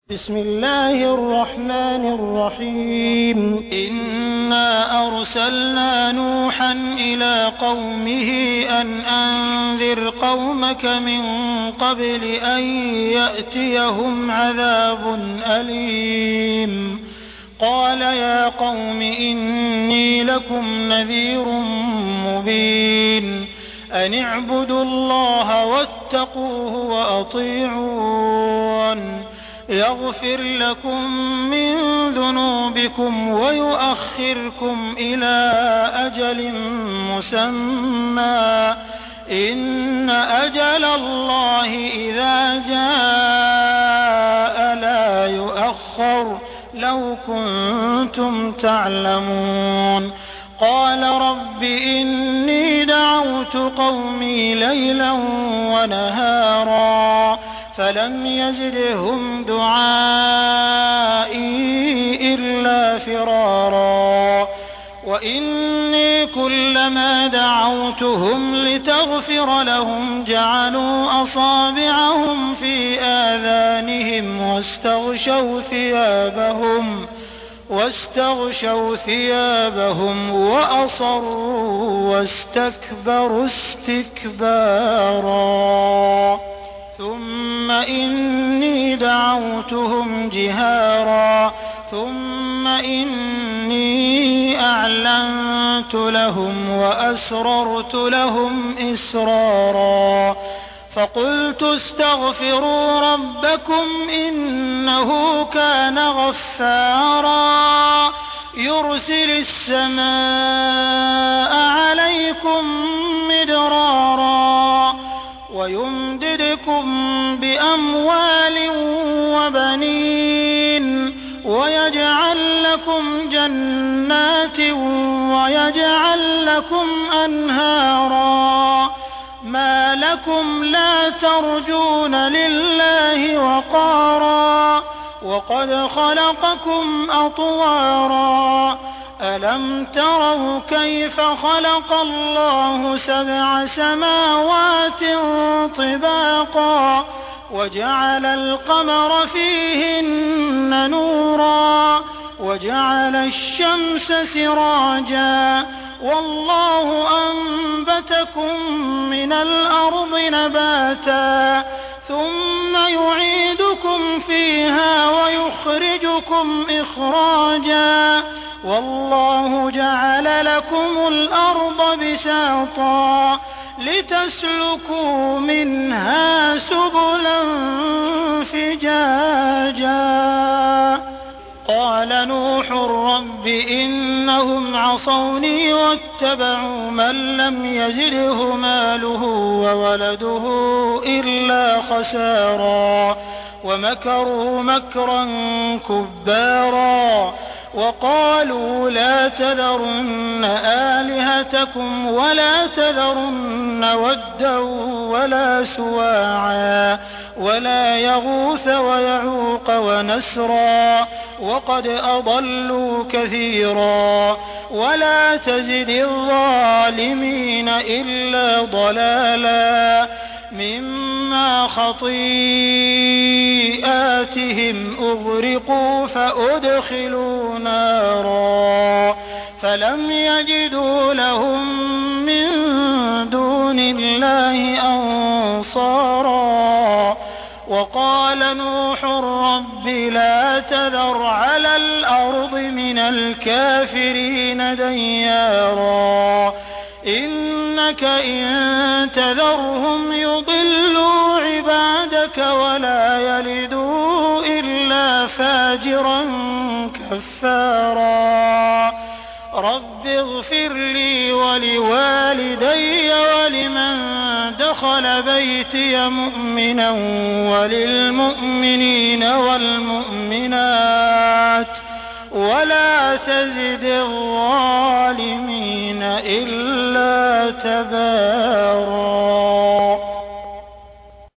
بسم الله الرحمن الرحيم إنا أرسلنا نوحا إلى قومه أن أنذر قومك من قبل أن يأتيهم عذاب أليم قال يا قوم إني لكم نذير مبين أن اعبدوا الله واتقوه وأطيعون يغفر لكم من ذنوبكم ويؤخركم إلى أجل مسمى إن أجل الله إذا جاء لا يؤخر لو كنتم تعلمون قال رب إني دعوت قومي ليلا ونهارا فلم يزدهم دعائي إلا فرارا وإني كلما دعوتهم لتغفر لهم جعلوا أصابعهم في آذانهم واستغشوا ثيابهم وأصروا واستكبروا استكبارا ثم إني دعوتهم جهارا ثم إني أعلنت لهم وأسررت لهم إسرارا فقلت استغفروا ربكم إنه كان غفارا يرسل السماء عليكم مدرارا ويمددكم بأموال وبنين ويجعل لكم جنات ويجعل لكم أنهارا ما لكم لا ترجون لله وقارا وقد خلقكم أطوارا ألم تروا كيف خلق الله 7 سماوات طباقا وجعل القمر فيهن نورا وجعل الشمس سراجا والله أنبتكم من الأرض نباتا ثم يعيدكم فيها ويخرجكم إخراجا والله جعل لكم الأرض بساطا لتسلكوا منها سبلا فجاجا قال نوح رب إنهم عصوني واتبعوا من لم يزده ماله وولده إلا خسارا ومكروا مكرا كبارا وقالوا لا تذرن آلهتكم ولا تذرن ودا ولا سواعا ولا يغوث ويعوق ونسرا وقد أضلوا كثيرا ولا تزد الظالمين إلا ضلالا مما خطيئاتهم أغرقوا فأدخلوا نارا فلم يجدوا لهم من دون الله أنصارا وقال نوح رب لا تذر على الأرض من الكافرين ديارا إنك إن تذرهم يضلوا عبادك ولا يلدوا إلا فاجرا كفارا رب اغفر لي ولوالدي ولمن دخل بيتي مؤمنا وللمؤمنين والمؤمنات ولا تزد الظالمين إلا تبارا